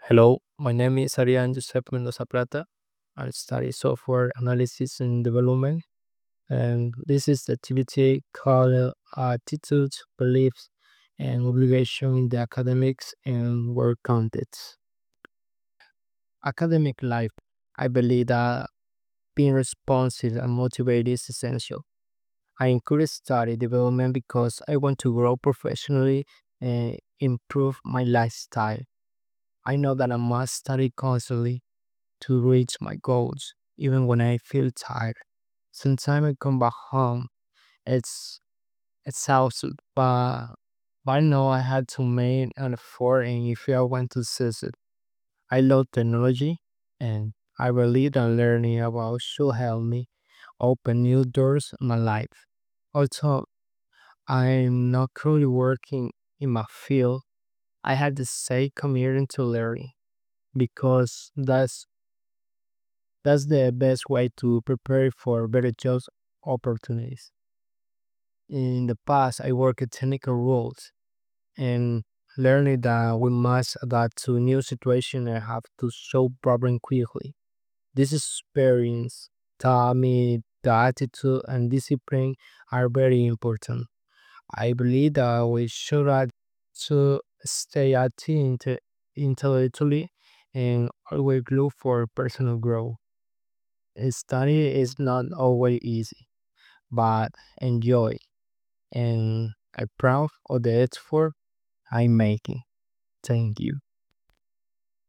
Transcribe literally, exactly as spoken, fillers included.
Hello, my name is Arian Josep Mendoza Plata. I study software analysis and development, and this is the activity called uh, attitudes, beliefs, and obligation in the academics and work context. Academic life, I believe that being responsive and motivated is essential. I encourage study development because I want to grow professionally and improve my lifestyle. I know that I must study constantly to reach my goals, even when I feel tired. Sometimes I come back home, it's exhausted, but, but I know I had to make an effort and if I want to succeed. I love technology and I believe that learning about should help me open new doors in my life. Also, I'm not currently working in my field. I had to say commuting to learning because that's That's the best way to prepare for better job opportunities. In the past, I worked at technical roles and learning that we must adapt to new situations and have to solve problem quickly. This experience taught me the attitude and discipline are very important. I believe that we should add to stay active inte- intellectually and always look for personal growth. Study is not always easy, but enjoy, and I'm proud of the effort I'm making. Thank you.